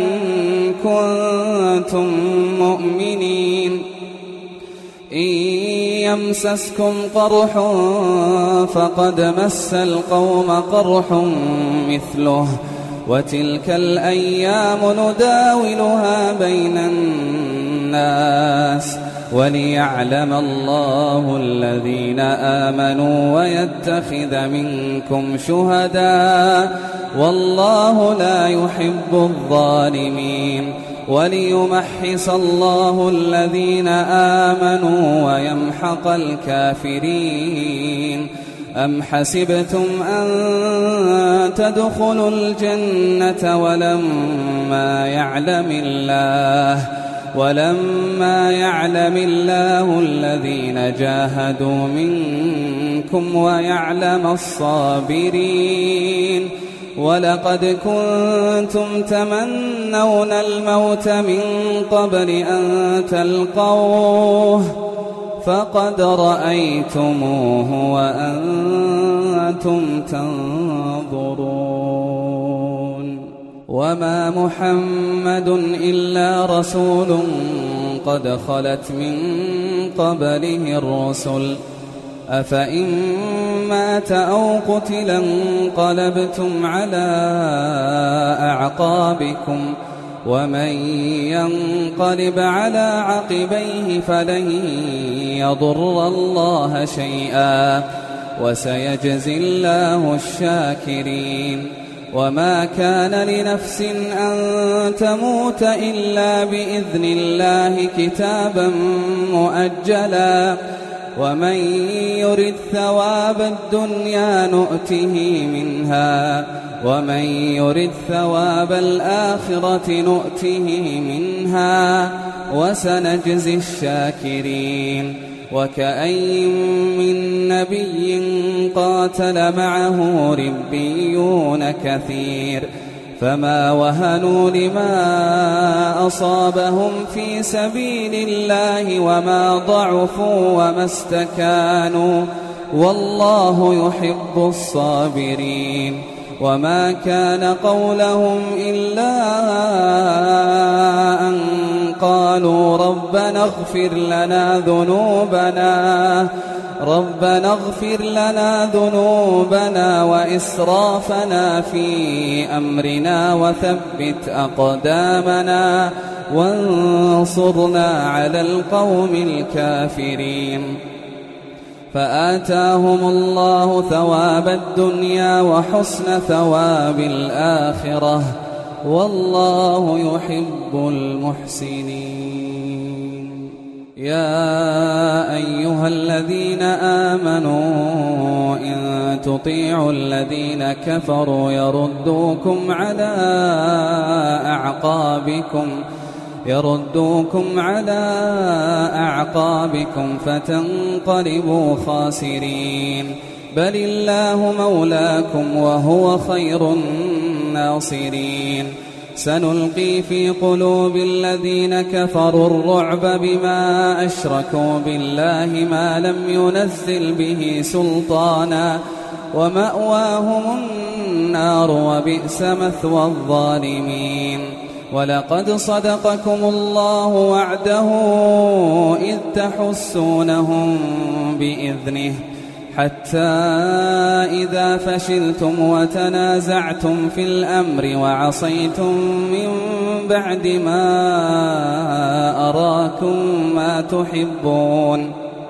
كنتم مؤمنين إن يمسسكم قرح فقد مس القوم قرح مثله وتلك الأيام نداولها بين الناس وليعلم الله الذين آمنوا ويتخذ منكم شهداء والله لا يحب الظالمين وليمحص الله الذين آمنوا ويمحق الكافرين أم حسبتم أن تدخلوا الجنة ولما يعلم الله ولما يعلم الله الذين جاهدوا منكم ويعلم الصابرين ولقد كنتم تمنون الموت من قبل أن تلقوه فقد رأيتموه وأنتم تنظرون وما محمد إلا رسول قد خلت من قبله الرسل أفإن مات أو قتل انقلبتم على أعقابكم ومن ينقلب على عقبيه فلن يضر الله شيئا وسيجزي الله الشاكرين وما كان لنفس أن تموت إلا بإذن الله كتابا مؤجلا ومن يرد ثواب الدنيا نؤته منها ومن يرد ثواب الآخرة نؤته منها وسنجزي الشاكرين وكأي من نبي قاتل معه ربيون كثير فما وهنوا لما أصابهم في سبيل الله وما ضعفوا وما استكانوا والله يحب الصابرين وما كان قولهم إلا أن قالوا ربنا اغفر لنا ذنوبنا ربنا اغفر لنا ذنوبنا وإسرافنا في أمرنا وثبت أقدامنا وانصرنا على القوم الكافرين فآتاهم الله ثواب الدنيا وحسن ثواب الآخرة والله يحب المحسنين. يا أيها الذين آمنوا إن تطيعوا الذين كفروا يردوكم على أعقابكم يردوكم على أعقابكم فتنقلبوا خاسرين بل الله مولاكم وهو خير الناصرين. سنلقي في قلوب الذين كفروا الرعب بما أشركوا بالله ما لم ينزل به سلطانا ومأواهم النار وبئس مثوى الظالمين. ولقد صدقكم الله وعده إذ تحسونهم بإذنه حتى إذا فشلتم وتنازعتم في الأمر وعصيتم من بعد ما أراكم ما تحبون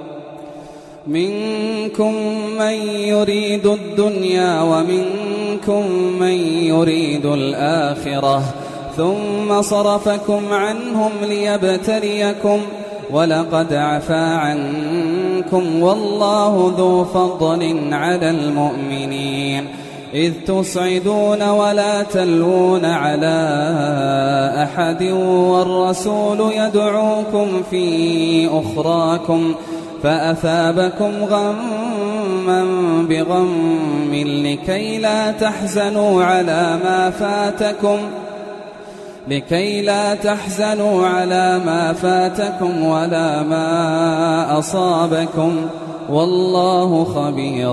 منكم من يريد الدنيا ومنكم من يريد الآخرة ثم صرفكم عنهم ليبتليكم ولقد عفا عنكم والله ذو فضل على المؤمنين إذ تصعدون ولا تلوون على أحد والرسول يدعوكم في أخراكم فأثابكم غما بغم لكي لا تحزنوا على ما فاتكم لكي لا تحزنوا على ما فاتكم ولا ما أصابكم والله خبير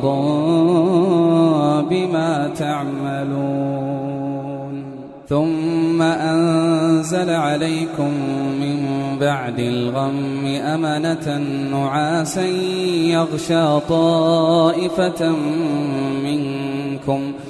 بما تعملون. ثم أنزل عليكم من بعد الغم أمنة نعاسا يغشى طائفة منكم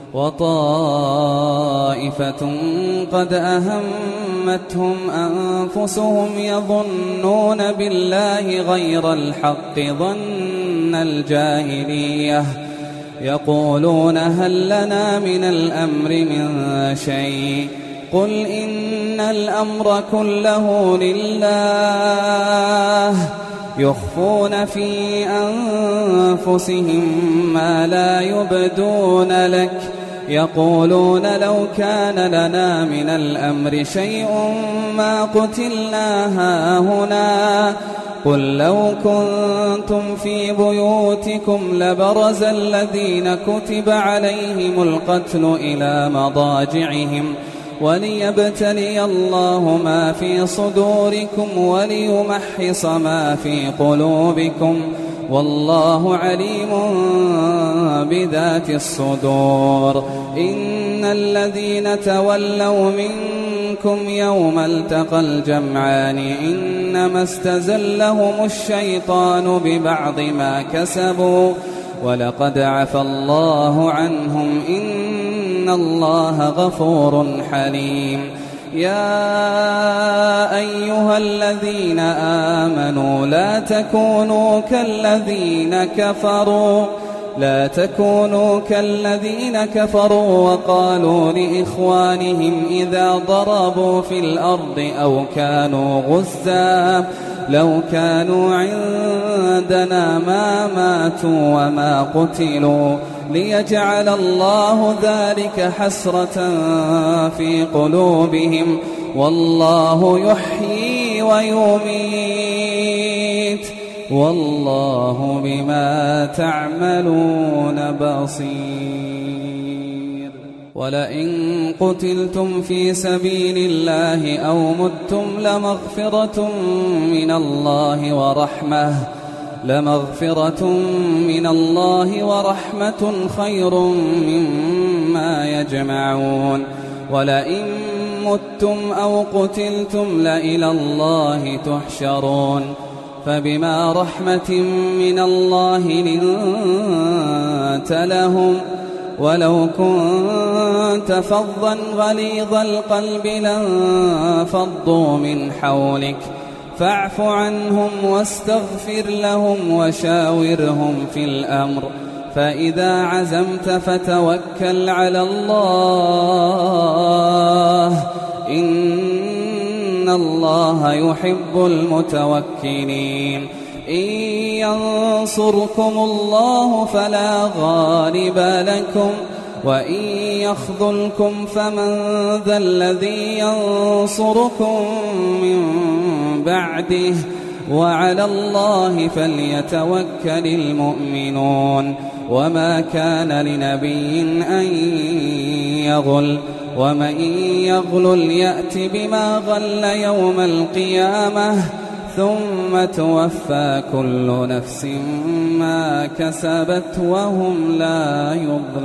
وطائفة قد أهمتهم أنفسهم يظنون بالله غير الحق ظن الجاهلية يقولون هل لنا من الأمر من شيء قل إن الأمر كله لله يخفون في أنفسهم ما لا يبدون لك يقولون لو كان لنا من الأمر شيء ما قتلنا هاهنا قل لو كنتم في بيوتكم لبرز الذين كتب عليهم القتل إلى مضاجعهم وليبتلي الله ما في صدوركم وليمحص ما في قلوبكم والله عليم بذات الصدور. إن الذين تولوا منكم يوم التقى الجمعان إنما استزلهم الشيطان ببعض ما كسبوا ولقد عفى الله عنهم إن الله غفور حليم. يا أيها الذين آمنوا لا تكونوا كالذين كفروا لا تكونوا كالذين كفروا وقالوا لإخوانهم إذا ضربوا في الأرض أو كانوا غزا لو كانوا عندنا ما ماتوا وما قتلوا ليجعل الله ذلك حسرة في قلوبهم والله يحيي ويميت والله بما تعملون بصير. ولئن قتلتم في سبيل الله أو متم لمغفرة من الله ورحمة لمغفرة من الله ورحمة خير مما يجمعون. ولئن متم أو قتلتم لإلى الله تحشرون فبما رحمة من الله لنت لهم ولو كنت فظا غليظ القلب لانفضوا من حولك فاعف عنهم واستغفر لهم وشاورهم في الأمر فإذا عزمت فتوكل على الله إن الله يحب المتوكلين إن ينصركم الله فلا غالب لكم وإن يخذلكم فمن ذا الذي ينصركم من بعده وعلى الله فليتوكل المؤمنون وما كان لنبي أن يغل ومن يغلل يأت بما غل يوم القيامة ثم توفى كل نفس ما كسبت وهم لا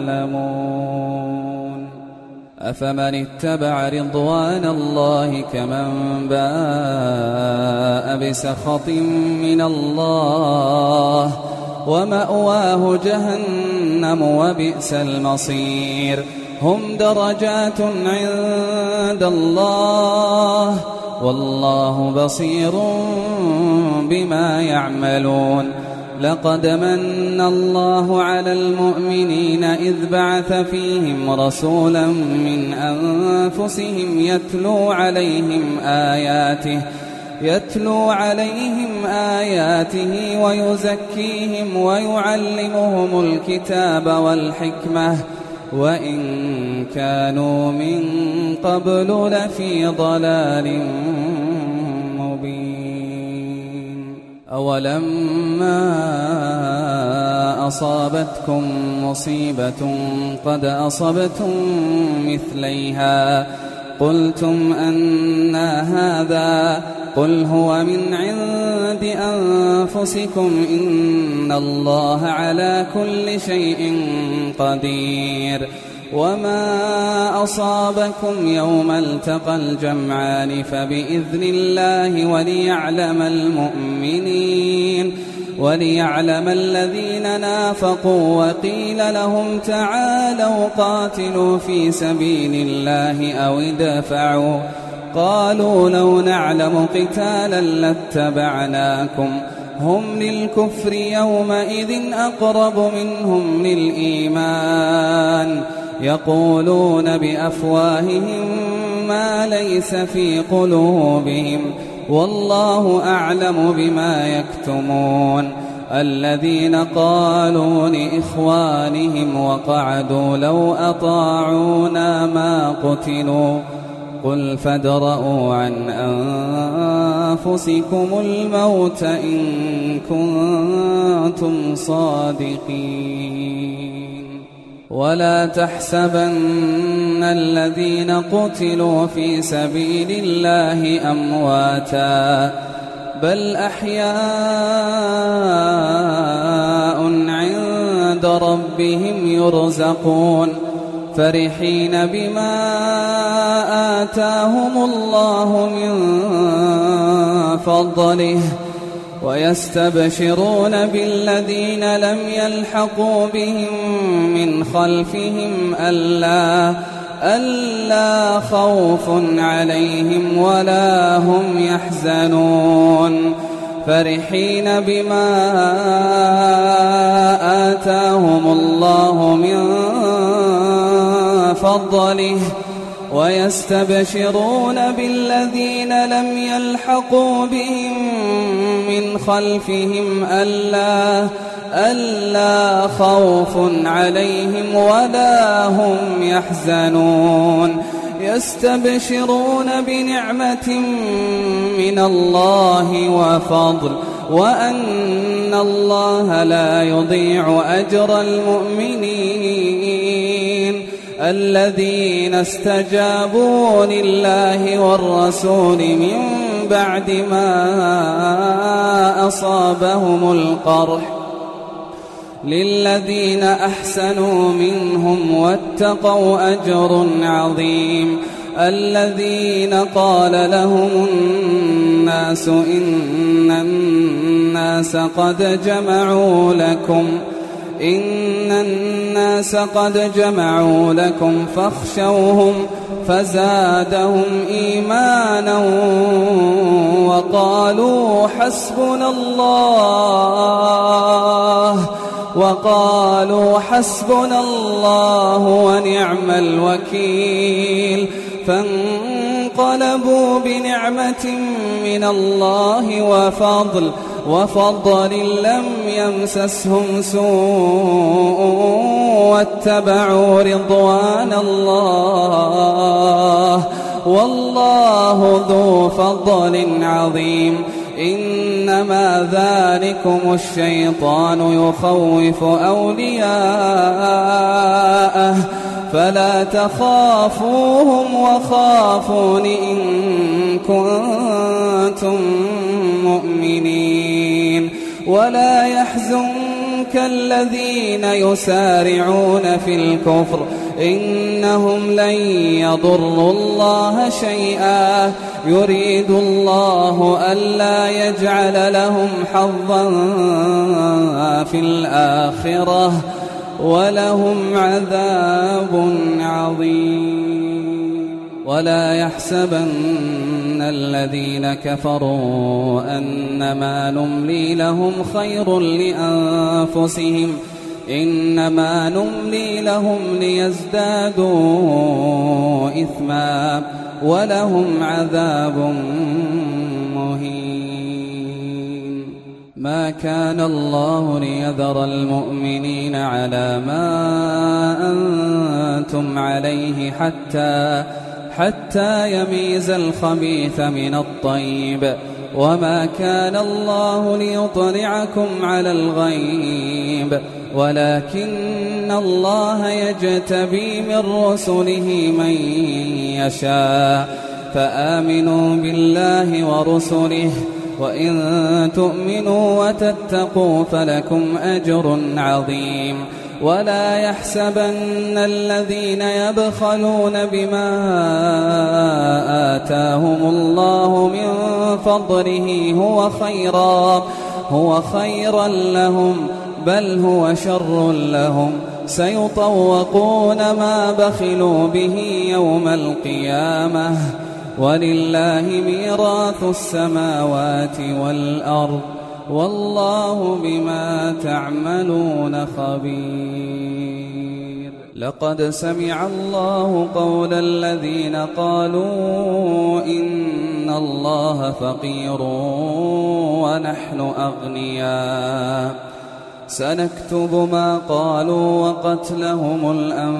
يظلمون أفمن اتبع رضوان الله كمن باء بسخط من الله ومأواه جهنم وبئس المصير هم درجات عند الله والله بصير بما يعملون لقد من الله على المؤمنين إذ بعث فيهم رسولا من أنفسهم يتلو عليهم آياته يتلو عليهم آياته ويزكيهم ويعلمهم الكتاب والحكمة وإن كانوا من قبل لفي ضلال مبين أولما أصابتكم مصيبة قد أصبتم مثليها قلتم أنى هذا قل هو من عند أنفسكم إن الله على كل شيء قدير وما أصابكم يوم التقى الجمعان فبإذن الله وليعلم المؤمنين وليعلم الذين نافقوا وقيل لهم تعالوا قاتلوا في سبيل الله أو ادفعوا قالوا لو نعلم قتالا لاتبعناكم هم للكفر يومئذ أقرب منهم للإيمان يقولون بأفواههم ما ليس في قلوبهم والله أعلم بما يكتمون الذين قالوا لإخوانهم وقعدوا لو أطاعونا ما قتلوا قل فادرءوا عن أنفسكم الموت إن كنتم صادقين ولا تحسبن الذين قتلوا في سبيل الله أمواتا بل أحياء عند ربهم يرزقون فرحين بما آتاهم الله من فضله ويستبشرون بالذين لم يلحقوا بهم من خلفهم ألا ألا خوف عليهم ولا هم يحزنون فرحين بما آتاهم الله من فضله ويستبشرون بالذين لم يلحقوا بهم من خلفهم ألا ألا خوف عليهم ولا هم يحزنون يستبشرون بنعمة من الله وفضل وأن الله لا يضيع أجر المؤمنين الذين استجابوا لله والرسول من بعد ما أصابهم القرح للذين أحسنوا منهم واتقوا أجر عظيم الذين قال لهم الناس إن الناس قد جمعوا لكم إن الناس قد جمعوا لكم فاخشوهم فزادهم إيمانا وقالوا حسبنا الله وقالوا حسبنا الله ونعم الوكيل فانقلبوا بنعمة من الله وفضل وفضل لم يمسسهم سوء واتبعوا رضوان الله والله ذو فضل عظيم إنما ذلكم الشيطان يخوف أولياءه فلا تخافوهم وخافون إن كنتم مؤمنين ولا يحزنك الذين يسارعون في الكفر إنهم لن يضروا الله شيئا يريد الله ألا يجعل لهم حظا في الآخرة ولهم عذاب عظيم ولا يحسبن الذين كفروا أنما نملي لهم خير لأنفسهم إنما نملي لهم ليزدادوا إثما ولهم عذاب مهين ما كان الله ليذر المؤمنين على ما أنتم عليه حتى حتى يميز الخبيث من الطيب وما كان الله ليطلعكم على الغيب ولكن الله يجتبي من رسله من يشاء فآمنوا بالله ورسله وإن تؤمنوا وتتقوا فلكم أجر عظيم ولا يحسبن الذين يبخلون بما آتاهم الله من فضله هو خيرا هو خيرا لهم بل هو شر لهم سيطوقون ما بخلوا به يوم القيامة ولله ميراث السماوات والأرض والله بما تعملون خبير لقد سمع الله قول الذين قالوا إن الله فقير ونحن أغنياء سنكتب ما قالوا وقتلهم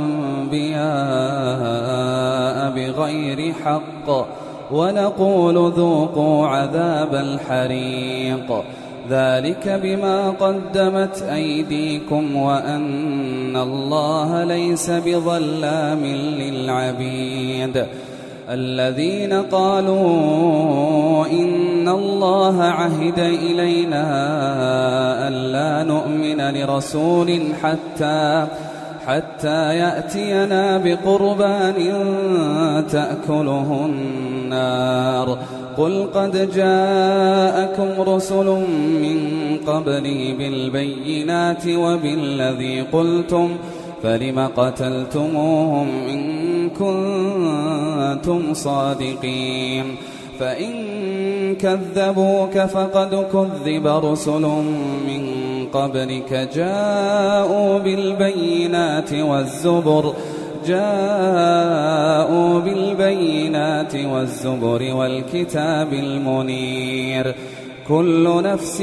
الأنبياء بغير حق ونقول ذوقوا عذاب الحريق ذلك بما قدمت أيديكم وأن الله ليس بظلام للعبيد الذين قالوا إن الله عهد إلينا ألا نؤمن لرسول حتى حتى يأتينا بقربان تأكله النار قل قد جاءكم رسل من قبلي بالبينات وبالذي قلتم فلم قتلتموهم إن كنتم صادقين فإن كذبوك فقد كذب رسل من قبلك جاءوا بالبينات والزبر جاءوا بالبينات والزبر والكتاب المنير كل نفس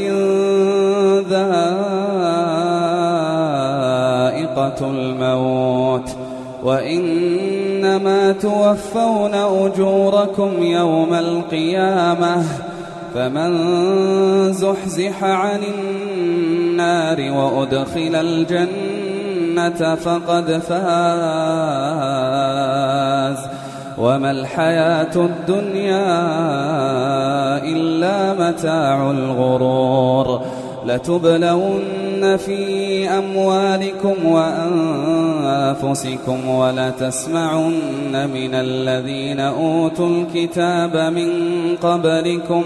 ذائقة الموت وإنما توفون أجوركم يوم القيامة فمن زحزح عن النار وأدخل الجنة فقد فاز وما الحياة الدنيا إلا متاع الغرور لتبلون في أموالكم وأنفسكم ولتسمعن من الذين أوتوا الكتاب من قبلكم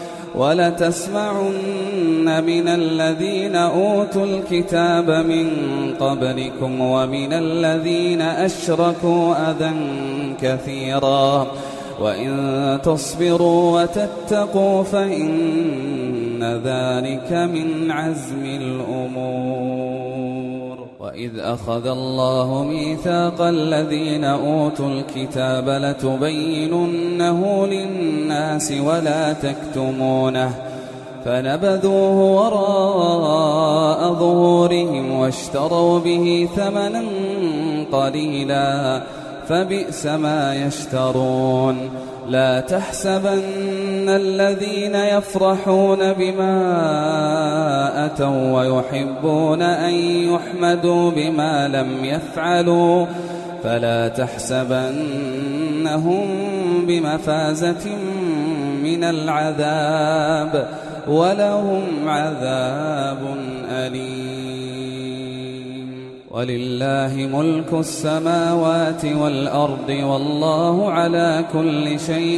ولتسمعن من الذين أوتوا الكتاب من قبلكم ومن الذين أشركوا أذى كثيرا وإن تصبروا وتتقوا فإن ذلك من عزم الأمور. وإذ أخذ الله ميثاق الذين أوتوا الكتاب لتبيننه للناس ولا تكتمونه فنبذوه وراء ظهورهم واشتروا به ثمنا قليلا فبئس ما يشترون. لا تحسبن الذين يفرحون بما أتوا ويحبون أن يحمدوا بما لم يفعلوا فلا تحسبنهم بمفازة من العذاب ولهم عذاب أليم. ولله ملك السماوات والأرض والله على كل شيء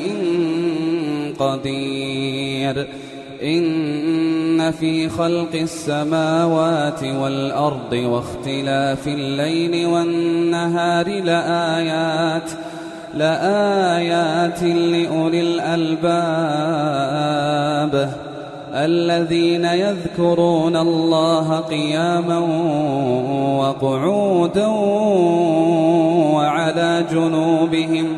قدير. إن في خلق السماوات والأرض واختلاف الليل والنهار لآيات لآيات لأولي الألباب الذين يذكرون الله قياما وقعودا وعلى جنوبهم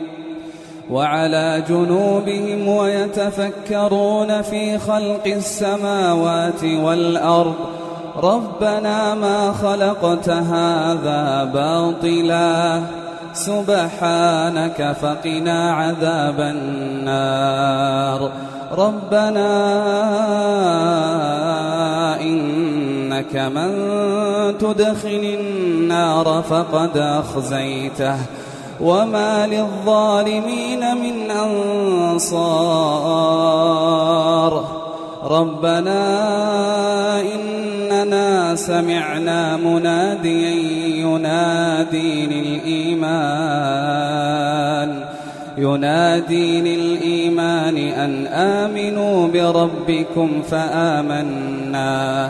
وعلى جنوبهم ويتفكرون في خلق السماوات والأرض ربنا ما خلقت هذا باطلا سبحانك فقنا عذاب النار. ربنا إنك من تدخل النار فقد أخزيته وما للظالمين من أنصار. ربنا إننا سمعنا مناديا ينادي للإيمان ينادي للإيمان أن آمنوا بربكم فآمنا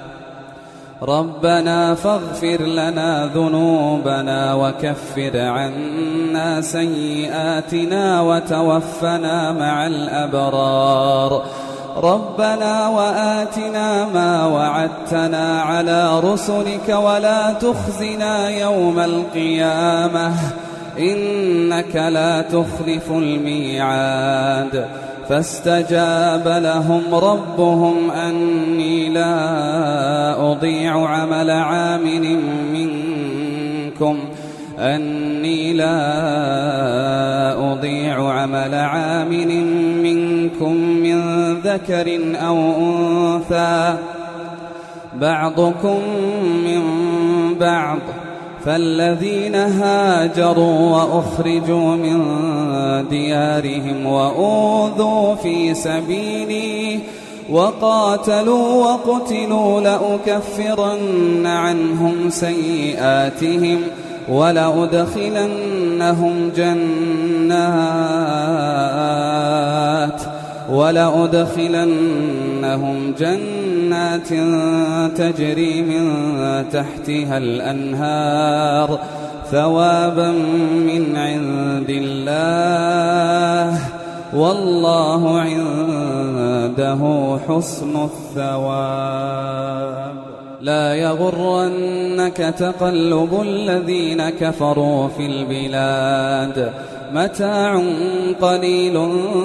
ربنا فاغفر لنا ذنوبنا وكفر عنا سيئاتنا وتوفنا مع الأبرار. ربنا وآتنا ما وعدتنا على رسلك ولا تخزنا يوم القيامة إنك لا تخلف الميعاد. فاستجاب لهم ربهم أني لا أضيع عمل عامل منكم أني لا أضيع عمل عامل منكم من ذكر أو أنثى بعضكم من بعض فالذين هاجروا وأخرجوا من ديارهم وأوذوا في سبيلي وقاتلوا وقتلوا لأكفرن عنهم سيئاتهم ولأدخلنهم جنات ولأدخلنهم جنات تجري من تحتها الأنهار ثوابا من عند الله والله عنده حسن الثواب. لا يغرنك تقلب الذين كفروا في البلاد متاع قليل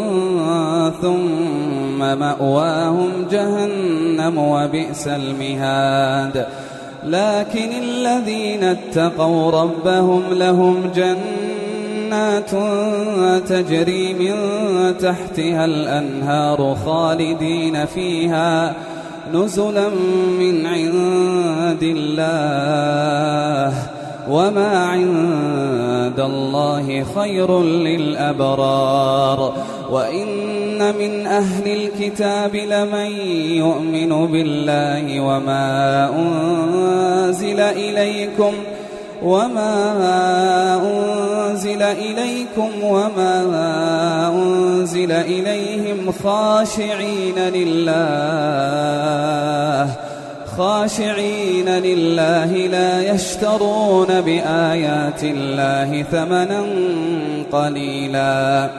ثم مأواهم جهنم وبئس المهاد. لكن الذين اتقوا ربهم لهم جنات تجري من تحتها الأنهار خالدين فيها نزلا من عند الله وما عند الله خير للأبرار. وإن من أهل الكتاب لمن يؤمن بالله وما أنزل إليكم وما أنزل إليكم وما أنزل إليهم خاشعين لله خاشعين لله لا يشترون بآيات الله ثمنا قليلا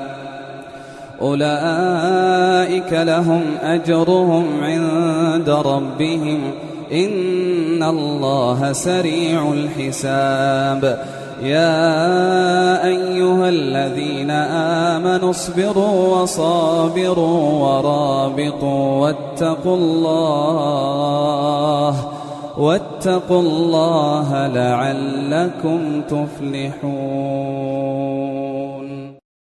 أولئك لهم أجرهم عند ربهم إن الله سريع الحساب يا أيها الذين آمنوا اصبروا وصابروا ورابطوا واتقوا الله واتقوا الله لعلكم تفلحون.